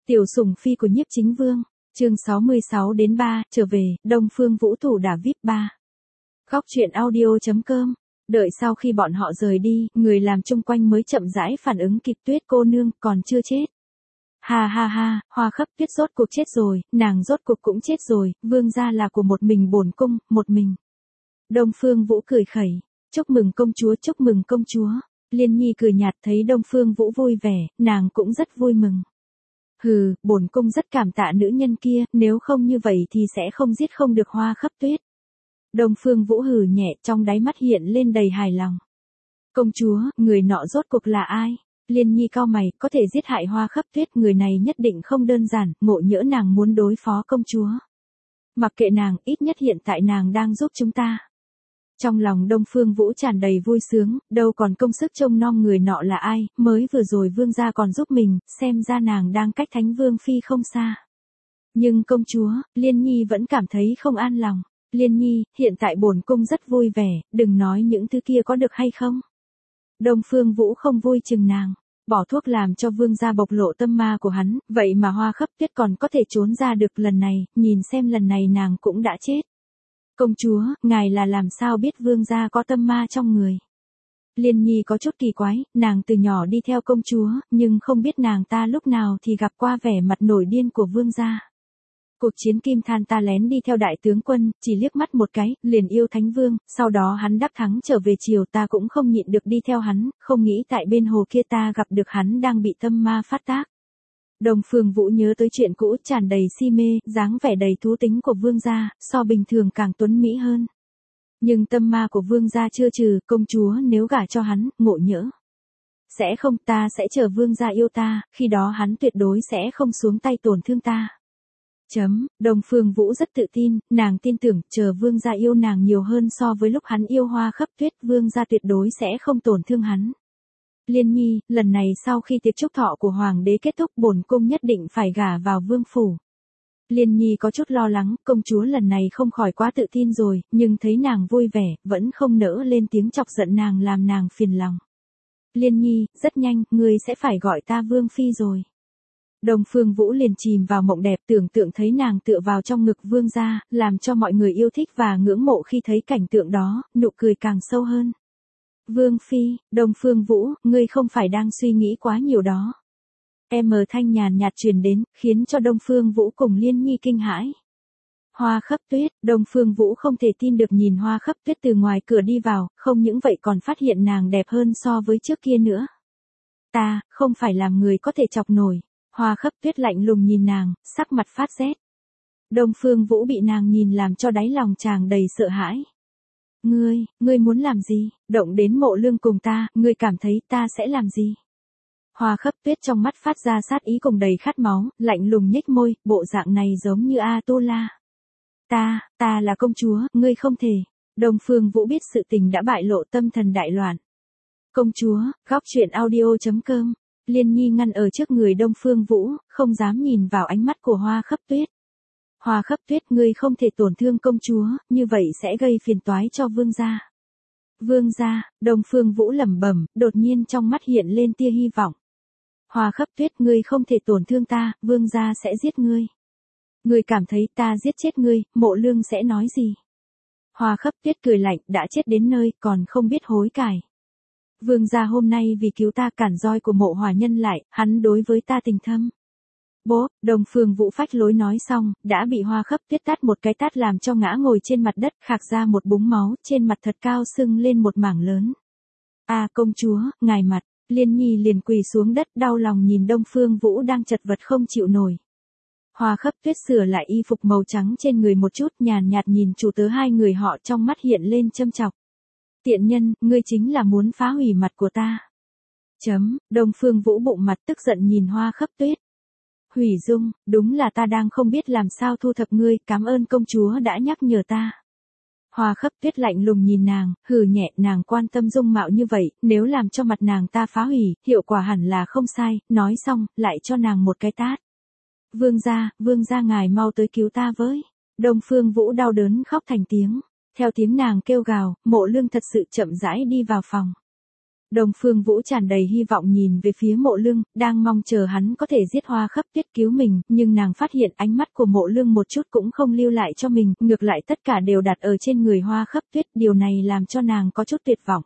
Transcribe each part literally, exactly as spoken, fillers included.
Tiểu sủng phi của Nhiếp Chính Vương, chương sáu mươi sáu đến ba, trở về, Đông Phương Vũ thủ đả vê i pê ba. Góc truyện audio chấm com. Đợi sau khi bọn họ rời đi, người làm chung quanh mới chậm rãi phản ứng kịp, Tuyết cô nương còn chưa chết. Ha ha ha, Hoa Khấp Tuyết rốt cuộc chết rồi, nàng rốt cuộc cũng chết rồi, vương gia là của một mình bổn cung, một mình. Đông Phương Vũ cười khẩy, chúc mừng công chúa, chúc mừng công chúa. Liên Nhi cười nhạt, thấy Đông Phương Vũ vui vẻ, nàng cũng rất vui mừng. Hừ, bổn cung rất cảm tạ nữ nhân kia, nếu không như vậy thì sẽ không giết không được Hoa Khấp Tuyết. Đông Phương Vũ hừ nhẹ, trong đáy mắt hiện lên đầy hài lòng. Công chúa, người nọ rốt cuộc là ai? Liên Nhi cau mày, có thể giết hại Hoa Khấp Tuyết, người này nhất định không đơn giản, ngộ nhỡ nàng muốn đối phó công chúa. Mặc kệ nàng, ít nhất hiện tại nàng đang giúp chúng ta. Trong lòng Đông Phương Vũ tràn đầy vui sướng, đâu còn công sức trông nom người nọ là ai, mới vừa rồi vương gia còn giúp mình, xem ra nàng đang cách Thánh Vương Phi không xa. Nhưng công chúa, Liên Nhi vẫn cảm thấy không an lòng. Liên Nhi, hiện tại bổn cung rất vui vẻ, đừng nói những thứ kia có được hay không. Đông Phương Vũ không vui chừng nàng, bỏ thuốc làm cho vương gia bộc lộ tâm ma của hắn, vậy mà Hoa Khấp Tuyết còn có thể trốn ra được lần này, nhìn xem lần này nàng cũng đã chết. Công chúa, ngài là làm sao biết vương gia có tâm ma trong người? Liên Nhi có chút kỳ quái, nàng từ nhỏ đi theo công chúa, nhưng không biết nàng ta lúc nào thì gặp qua vẻ mặt nổi điên của vương gia. Cuộc chiến Kim Than ta lén đi theo đại tướng quân, chỉ liếc mắt một cái, liền yêu Thánh Vương, sau đó hắn đắc thắng trở về triều, ta cũng không nhịn được đi theo hắn, không nghĩ tại bên hồ kia ta gặp được hắn đang bị tâm ma phát tác. Đông Phương Vũ nhớ tới chuyện cũ, tràn đầy si mê, dáng vẻ đầy thú tính của vương gia, so bình thường càng tuấn mỹ hơn. Nhưng tâm ma của vương gia chưa trừ, công chúa nếu gả cho hắn, ngộ nhỡ. Sẽ không, ta sẽ chờ vương gia yêu ta, khi đó hắn tuyệt đối sẽ không xuống tay tổn thương ta. Chấm, Đông Phương Vũ rất tự tin, nàng tin tưởng, chờ vương gia yêu nàng nhiều hơn so với lúc hắn yêu Hoa Khấp Tuyết, vương gia tuyệt đối sẽ không tổn thương hắn. Liên Nhi, lần này sau khi tiệc chúc thọ của hoàng đế kết thúc, bổn cung nhất định phải gả vào vương phủ. Liên Nhi có chút lo lắng, công chúa lần này không khỏi quá tự tin rồi, nhưng thấy nàng vui vẻ, vẫn không nỡ lên tiếng chọc giận nàng làm nàng phiền lòng. Liên Nhi, rất nhanh, ngươi sẽ phải gọi ta vương phi rồi. Đông Phương Vũ liền chìm vào mộng đẹp, tưởng tượng thấy nàng tựa vào trong ngực vương gia, làm cho mọi người yêu thích và ngưỡng mộ. Khi thấy cảnh tượng đó, nụ cười càng sâu hơn. Vương phi, Đông Phương Vũ, ngươi không phải đang suy nghĩ quá nhiều đó. Em mờ thanh nhàn nhạt truyền đến, khiến cho Đông Phương Vũ cùng Liên Nhi kinh hãi. Hoa Khấp Tuyết, Đông Phương Vũ không thể tin được nhìn Hoa Khấp Tuyết từ ngoài cửa đi vào, không những vậy còn phát hiện nàng đẹp hơn so với trước kia nữa. Ta, không phải làm người có thể chọc nổi. Hoa Khấp Tuyết lạnh lùng nhìn nàng, sắc mặt phát rét. Đông Phương Vũ bị nàng nhìn làm cho đáy lòng chàng đầy sợ hãi. Ngươi, ngươi muốn làm gì? Động đến Mộ Lương cùng ta, ngươi cảm thấy ta sẽ làm gì? Hoa Khấp Tuyết trong mắt phát ra sát ý cùng đầy khát máu, lạnh lùng nhếch môi, bộ dạng này giống như A Tu La. Ta, ta là công chúa, ngươi không thể. Đông Phương Vũ biết sự tình đã bại lộ, tâm thần đại loạn. Công chúa, góc truyện audio chấm com. Liên Nhi ngăn ở trước người Đông Phương Vũ, không dám nhìn vào ánh mắt của Hoa Khấp Tuyết. Hoa Khấp Tuyết, ngươi không thể tổn thương công chúa, như vậy sẽ gây phiền toái cho vương gia. Vương gia, Đông Phương Vũ lẩm bẩm, đột nhiên trong mắt hiện lên tia hy vọng. Hoa Khấp Tuyết, ngươi không thể tổn thương ta, vương gia sẽ giết ngươi. Ngươi cảm thấy ta giết chết ngươi, Mộ Lương sẽ nói gì? Hoa Khấp Tuyết cười lạnh, đã chết đến nơi, còn không biết hối cải. Vương gia hôm nay vì cứu ta cản roi của Mộ Hỏa Nhân lại, hắn đối với ta tình thâm. Bố, Đông Phương Vũ phách lối nói xong, đã bị Hoa Khấp Tuyết tát một cái tát làm cho ngã ngồi trên mặt đất, khạc ra một búng máu, trên mặt thật cao sưng lên một mảng lớn. À công chúa, ngài mặt, Liên Nhi liền quỳ xuống đất đau lòng nhìn Đông Phương Vũ đang chật vật không chịu nổi. Hoa Khấp Tuyết sửa lại y phục màu trắng trên người một chút, nhàn nhạt nhìn chủ tớ hai người họ, trong mắt hiện lên châm chọc. Tiện nhân, ngươi chính là muốn phá hủy mặt của ta. Chấm, Đông Phương Vũ bụng mặt tức giận nhìn Hoa Khấp Tuyết. Hủy dung, đúng là ta đang không biết làm sao thu thập ngươi, cảm ơn công chúa đã nhắc nhở ta. Hoa Khấp Tuyết lạnh lùng nhìn nàng, hừ nhẹ, nàng quan tâm dung mạo như vậy, nếu làm cho mặt nàng ta phá hủy, hiệu quả hẳn là không sai, nói xong, lại cho nàng một cái tát. Vương gia, vương gia ngài mau tới cứu ta với. Đông Phương Vũ đau đớn khóc thành tiếng. Theo tiếng nàng kêu gào, Mộ Lương thật sự chậm rãi đi vào phòng. Đông Phương Vũ tràn đầy hy vọng nhìn về phía Mộ Lương, đang mong chờ hắn có thể giết Hoa Khắp Tuyết cứu mình, nhưng nàng phát hiện ánh mắt của Mộ Lương một chút cũng không lưu lại cho mình, ngược lại tất cả đều đặt ở trên người Hoa Khắp Tuyết, điều này làm cho nàng có chút tuyệt vọng.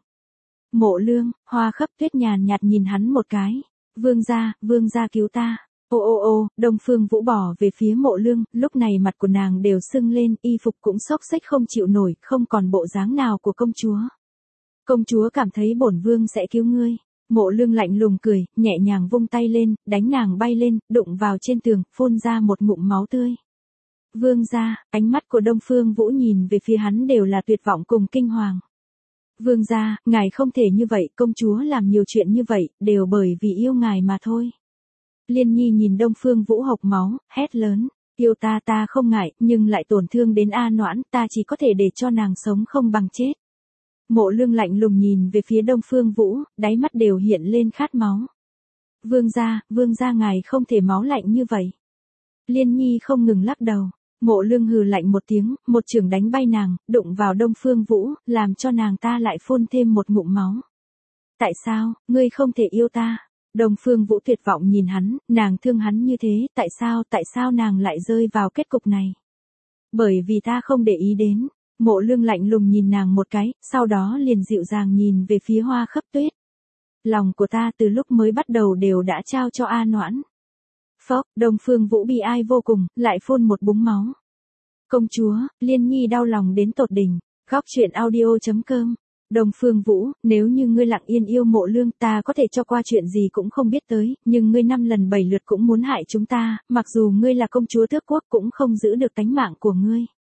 Mộ Lương, Hoa Khắp Tuyết nhàn nhạt nhìn hắn một cái. Vương gia, vương gia cứu ta. Ô ô ô, Đông Phương Vũ bỏ về phía Mộ Lương, lúc này mặt của nàng đều sưng lên, y phục cũng xốc xếch không chịu nổi, không còn bộ dáng nào của công chúa. Công chúa cảm thấy bổn vương sẽ cứu ngươi. Mộ Lương lạnh lùng cười, nhẹ nhàng vung tay lên, đánh nàng bay lên, đụng vào trên tường, phun ra một ngụm máu tươi. Vương gia, ánh mắt của Đông Phương Vũ nhìn về phía hắn đều là tuyệt vọng cùng kinh hoàng. Vương gia, ngài không thể như vậy, công chúa làm nhiều chuyện như vậy, đều bởi vì yêu ngài mà thôi. Liên Nhi nhìn Đông Phương Vũ hộc máu, hét lớn, yêu ta ta không ngại, nhưng lại tổn thương đến A Noãn, ta chỉ có thể để cho nàng sống không bằng chết. Mộ Lương lạnh lùng nhìn về phía Đông Phương Vũ, đáy mắt đều hiện lên khát máu. Vương gia, vương gia ngài không thể máu lạnh như vậy. Liên Nhi không ngừng lắc đầu. Mộ Lương hừ lạnh một tiếng, một chưởng đánh bay nàng, đụng vào Đông Phương Vũ, làm cho nàng ta lại phun thêm một ngụm máu. Tại sao, ngươi không thể yêu ta? Đông Phương Vũ tuyệt vọng nhìn hắn, nàng thương hắn như thế, tại sao, tại sao nàng lại rơi vào kết cục này? Bởi vì ta không để ý đến. Mộ Lương lạnh lùng nhìn nàng một cái, sau đó liền dịu dàng nhìn về phía Hoa Khắp Tuyết. Lòng của ta từ lúc mới bắt đầu đều đã trao cho A Noãn. Phốc, Đông Phương Vũ bi ai vô cùng, lại phun một búng máu. Công chúa, Liên Nhi đau lòng đến tột đỉnh. Góc truyện audio chấm com. Đông Phương Vũ, nếu như ngươi lặng yên yêu Mộ Lương, ta có thể cho qua chuyện gì cũng không biết tới, nhưng ngươi năm lần bảy lượt cũng muốn hại chúng ta, mặc dù ngươi là công chúa tước quốc cũng không giữ được tánh mạng của ngươi.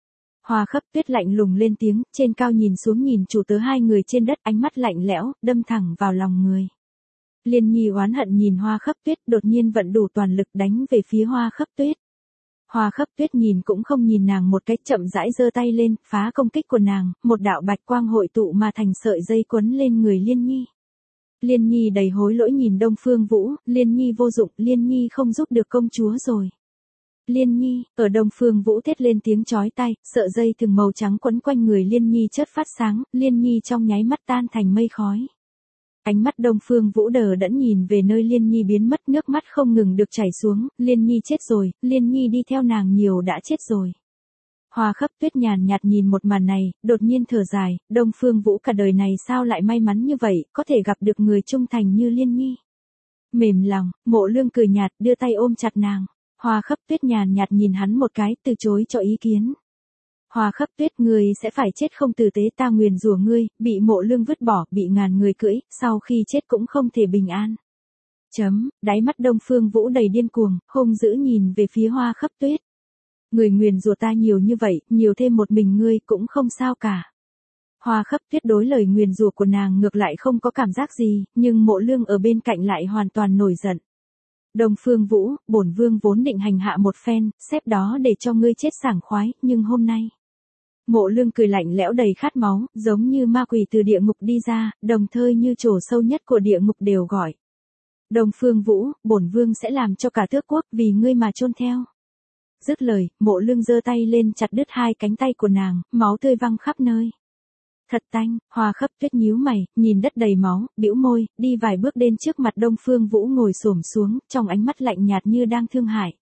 Hoa Khắp Tuyết lạnh lùng lên tiếng, trên cao nhìn xuống nhìn chủ tớ hai người trên đất, ánh mắt lạnh lẽo, đâm thẳng vào lòng người. Liên Nhi oán hận nhìn Hoa Khắp Tuyết, đột nhiên vận đủ toàn lực đánh về phía Hoa Khắp Tuyết. Hoa Khắp Tuyết nhìn cũng không nhìn nàng một cái, chậm rãi giơ tay lên, phá công kích của nàng, một đạo bạch quang hội tụ mà thành sợi dây quấn lên người Liên Nhi. Liên Nhi đầy hối lỗi nhìn Đông Phương Vũ, Liên Nhi vô dụng, Liên Nhi không giúp được công chúa rồi. Liên Nhi, ở Đông Phương Vũ thét lên tiếng chói tai, sợi dây thừng màu trắng quấn quanh người Liên Nhi chớp phát sáng, Liên Nhi trong nháy mắt tan thành mây khói. Ánh mắt Đông Phương Vũ đờ đẫn nhìn về nơi Liên Nhi biến mất, nước mắt không ngừng được chảy xuống, Liên Nhi chết rồi, Liên Nhi đi theo nàng nhiều đã chết rồi. Hoa Khắp Tuyết nhàn nhạt nhìn một màn này, đột nhiên thở dài, Đông Phương Vũ cả đời này sao lại may mắn như vậy, có thể gặp được người trung thành như Liên Nhi. Mềm lòng, Mộ Lương cười nhạt, đưa tay ôm chặt nàng. Hoa Khắp Tuyết nhàn nhạt nhìn hắn một cái, từ chối cho ý kiến. Hoa Khắp Tuyết, ngươi sẽ phải chết không tử tế, ta nguyền rủa ngươi, bị Mộ Lương vứt bỏ, bị ngàn người cưỡi, sau khi chết cũng không thể bình an. Chấm, đáy mắt Đông Phương Vũ đầy điên cuồng, hung dữ nhìn về phía Hoa Khắp Tuyết. Người nguyền rủa ta nhiều như vậy, nhiều thêm một mình ngươi cũng không sao cả. Hoa Khắp Tuyết đối lời nguyền rủa của nàng ngược lại không có cảm giác gì, nhưng Mộ Lương ở bên cạnh lại hoàn toàn nổi giận. Đông Phương Vũ, bổn vương vốn định hành hạ một phen, xếp đó để cho ngươi chết sảng khoái, nhưng hôm nay. Mộ Lương cười lạnh lẽo đầy khát máu, giống như ma quỷ từ địa ngục đi ra, đồng thời như chỗ sâu nhất của địa ngục đều gọi. Đông Phương Vũ, bổn vương sẽ làm cho cả tước quốc vì ngươi mà chôn theo. Dứt lời, Mộ Lương giơ tay lên chặt đứt hai cánh tay của nàng, máu tươi văng khắp nơi. Thật tanh, Hoa Khắp Tuyết nhíu mày, nhìn đất đầy máu, bĩu môi, đi vài bước đến trước mặt Đông Phương Vũ ngồi xổm xuống, trong ánh mắt lạnh nhạt như đang thương hại.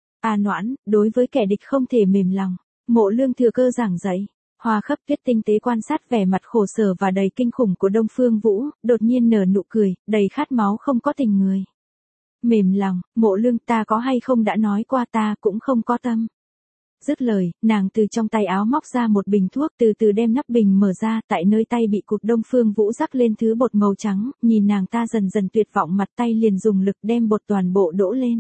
A Noãn, đối với kẻ địch không thể mềm lòng. Mộ Lương thừa cơ giảng dạy. Hoa Khắp Tuyết tinh tế quan sát vẻ mặt khổ sở và đầy kinh khủng của Đông Phương Vũ, đột nhiên nở nụ cười, đầy khát máu không có tình người. Mềm lòng, Mộ Lương, ta có hay không đã nói qua ta cũng không có tâm. Dứt lời, nàng từ trong tay áo móc ra một bình thuốc, từ từ đem nắp bình mở ra, tại nơi tay bị cụt Đông Phương Vũ rắc lên thứ bột màu trắng, nhìn nàng ta dần dần tuyệt vọng, mặt tay liền dùng lực đem bột toàn bộ đổ lên.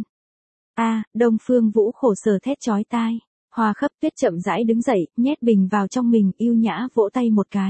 A, Đông Phương Vũ khổ sở thét chói tai. Hoa Khắp Tuyết chậm rãi đứng dậy, nhét bình vào trong mình, yêu nhã vỗ tay một cái.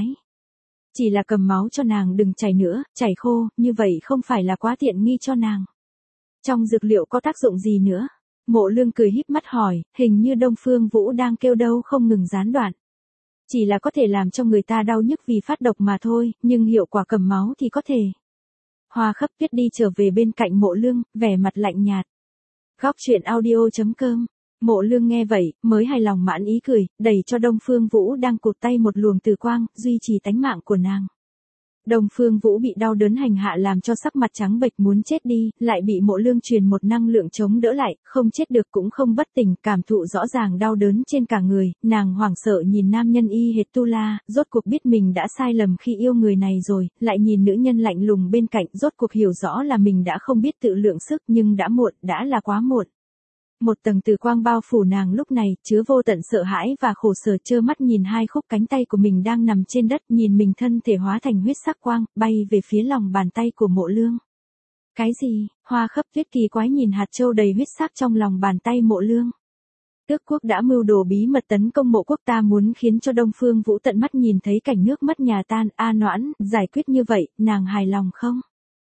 Chỉ là cầm máu cho nàng đừng chảy nữa, chảy khô, như vậy không phải là quá tiện nghi cho nàng. Trong dược liệu có tác dụng gì nữa? Mộ Lương cười híp mắt hỏi, hình như Đông Phương Vũ đang kêu đâu không ngừng gián đoạn. Chỉ là có thể làm cho người ta đau nhức vì phát độc mà thôi, nhưng hiệu quả cầm máu thì có thể. Hoa Khắp Tuyết đi trở về bên cạnh Mộ Lương, vẻ mặt lạnh nhạt. Góc truyện audio chấm com. Mộ Lương nghe vậy, mới hài lòng mãn ý cười, đẩy cho Đông Phương Vũ đang cụt tay một luồng từ quang, duy trì tánh mạng của nàng. Đông Phương Vũ bị đau đớn hành hạ làm cho sắc mặt trắng bệch muốn chết đi, lại bị Mộ Lương truyền một năng lượng chống đỡ lại, không chết được cũng không bất tỉnh, cảm thụ rõ ràng đau đớn trên cả người, nàng hoảng sợ nhìn nam nhân y hệt Tu La, rốt cuộc biết mình đã sai lầm khi yêu người này rồi, lại nhìn nữ nhân lạnh lùng bên cạnh, rốt cuộc hiểu rõ là mình đã không biết tự lượng sức nhưng đã muộn, đã là quá muộn. Một tầng từ quang bao phủ nàng lúc này, chứa vô tận sợ hãi và khổ sở, trơ mắt nhìn hai khúc cánh tay của mình đang nằm trên đất, nhìn mình thân thể hóa thành huyết sắc quang, bay về phía lòng bàn tay của Mộ Lương. Cái gì? Hoa Khấp Tuyết kỳ quái nhìn hạt châu đầy huyết sắc trong lòng bàn tay Mộ Lương. Tước quốc đã mưu đồ bí mật tấn công Mộ quốc, ta muốn khiến cho Đông Phương Vũ tận mắt nhìn thấy cảnh nước mất nhà tan. A Noãn, giải quyết như vậy, nàng hài lòng không?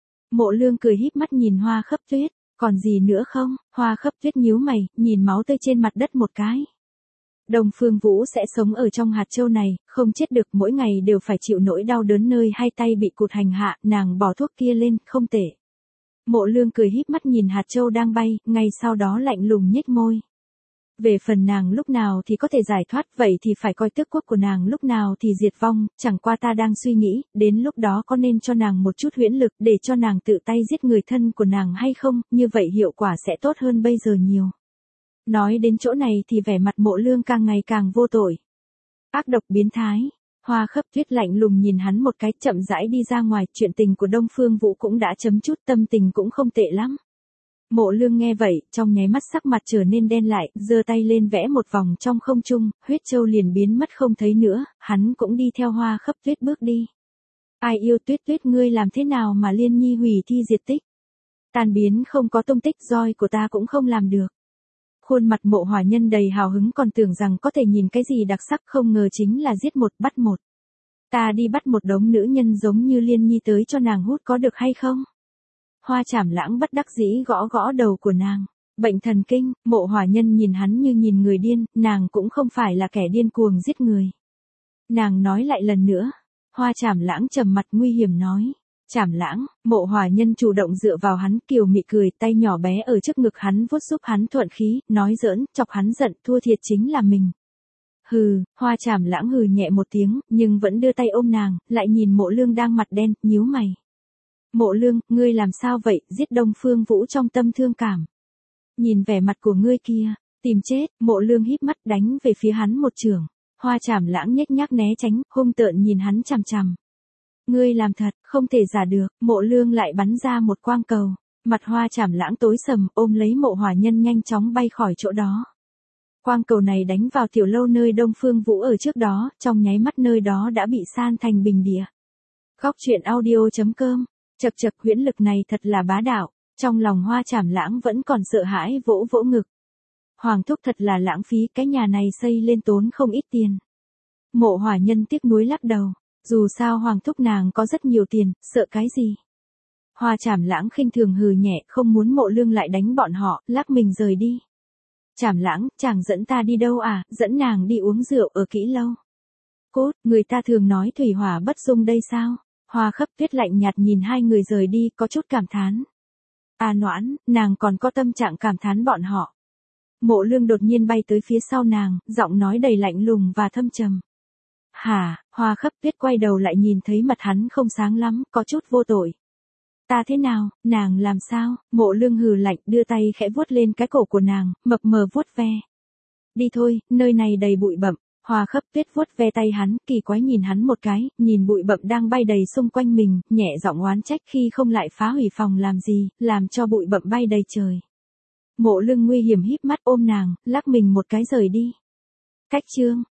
Mộ Lương cười híp mắt nhìn Hoa Khấp Tuyết. Còn gì nữa không? Hoa Khấp Tuyết nhíu mày, nhìn máu tươi trên mặt đất một cái. Đông Phương Vũ sẽ sống ở trong hạt châu này, không chết được, mỗi ngày đều phải chịu nỗi đau đớn nơi hai tay bị cụt hành hạ, nàng bỏ thuốc kia lên, không tệ. Mộ Lương cười híp mắt nhìn hạt châu đang bay, ngay sau đó lạnh lùng nhếch môi. Về phần nàng lúc nào thì có thể giải thoát, vậy thì phải coi tước quốc của nàng lúc nào thì diệt vong, chẳng qua ta đang suy nghĩ, đến lúc đó có nên cho nàng một chút huyễn lực để cho nàng tự tay giết người thân của nàng hay không, như vậy hiệu quả sẽ tốt hơn bây giờ nhiều. Nói đến chỗ này thì vẻ mặt Mộ Lương càng ngày càng vô tội. Ác độc biến thái. Hoa Khấp Tuyết lạnh lùng nhìn hắn một cái, chậm rãi đi ra ngoài, chuyện tình của Đông Phương Vũ cũng đã chấm chút, tâm tình cũng không tệ lắm. Mộ Lương nghe vậy, trong nháy mắt sắc mặt trở nên đen lại, giơ tay lên vẽ một vòng trong không trung, huyết châu liền biến mất không thấy nữa, hắn cũng đi theo Hoa Khấp Tuyết bước đi. Ai yêu Tuyết Tuyết, ngươi làm thế nào mà Liên Nhi hủy thi diệt tích? Tan biến không có tung tích, roi của ta cũng không làm được. Khuôn mặt Mộ Hỏa Nhân đầy hào hứng, còn tưởng rằng có thể nhìn cái gì đặc sắc, không ngờ chính là giết một bắt một. Ta đi bắt một đống nữ nhân giống như Liên Nhi tới cho nàng hút có được hay không? Hoa Trảm Lãng bất đắc dĩ gõ gõ đầu của nàng. Bệnh thần kinh. Mộ Hỏa Nhân nhìn hắn như nhìn người điên, nàng cũng không phải là kẻ điên cuồng giết người. Nàng nói lại lần nữa. Hoa Trảm Lãng trầm mặt nguy hiểm nói. Trảm Lãng. Mộ Hỏa Nhân chủ động dựa vào hắn, kiều mị cười, tay nhỏ bé ở trước ngực hắn vuốt giúp hắn thuận khí, nói giỡn, chọc hắn giận, thua thiệt chính là mình. Hừ. Hoa Trảm Lãng hừ nhẹ một tiếng, nhưng vẫn đưa tay ôm nàng, lại nhìn Mộ Lương đang mặt đen, nhíu mày. Mộ Lương, ngươi làm sao vậy, giết Đông Phương Vũ trong tâm thương cảm. Nhìn vẻ mặt của ngươi kia, tìm chết. Mộ Lương híp mắt đánh về phía hắn một chưởng. Hoa Trảm Lãng nhếch nhác né tránh, hung tợn nhìn hắn chằm chằm. Ngươi làm thật, không thể giả được. Mộ Lương lại bắn ra một quang cầu. Mặt Hoa Trảm Lãng tối sầm, ôm lấy Mộ Hỏa Nhân nhanh chóng bay khỏi chỗ đó. Quang cầu này đánh vào tiểu lâu nơi Đông Phương Vũ ở trước đó, trong nháy mắt nơi đó đã bị san thành bình địa. Khóc chuyện audio chấm com. Chật chật, huyễn lực này thật là bá đạo. Trong lòng Hoa Trảm Lãng vẫn còn sợ hãi, vỗ vỗ ngực. Hoàng thúc thật là lãng phí, cái nhà này xây lên tốn không ít tiền. Mộ Hỏa Nhân tiếc nuối lắc đầu. Dù sao Hoàng thúc nàng có rất nhiều tiền, sợ cái gì. Hoa Trảm Lãng khinh thường hừ nhẹ, không muốn Mộ Lương lại đánh bọn họ, lắc mình rời đi. Trảm Lãng, chàng dẫn ta đi đâu à? Dẫn nàng đi uống rượu ở Kỹ Lâu. Cốt, người ta thường nói thủy hỏa bất dung đây sao? Hoa Khấp Tuyết lạnh nhạt nhìn hai người rời đi, có chút cảm thán. A Noãn, nàng còn có tâm trạng cảm thán bọn họ. Mộ Lương đột nhiên bay tới phía sau nàng, giọng nói đầy lạnh lùng và thâm trầm. Hả? Hoa Khấp Tuyết quay đầu lại nhìn thấy mặt hắn không sáng lắm, có chút vô tội. Ta thế nào? Nàng làm sao? Mộ Lương hừ lạnh, đưa tay khẽ vuốt lên cái cổ của nàng, mập mờ vuốt ve. Đi thôi, nơi này đầy bụi bặm. Hoa Khấp Tuyết vuốt ve tay hắn, kỳ quái nhìn hắn một cái, nhìn bụi bặm đang bay đầy xung quanh mình, nhẹ giọng oán trách khi không lại phá hủy phòng làm gì, làm cho bụi bặm bay đầy trời. Mộ Lương nguy hiểm híp mắt ôm nàng, lắc mình một cái rời đi. Cách chương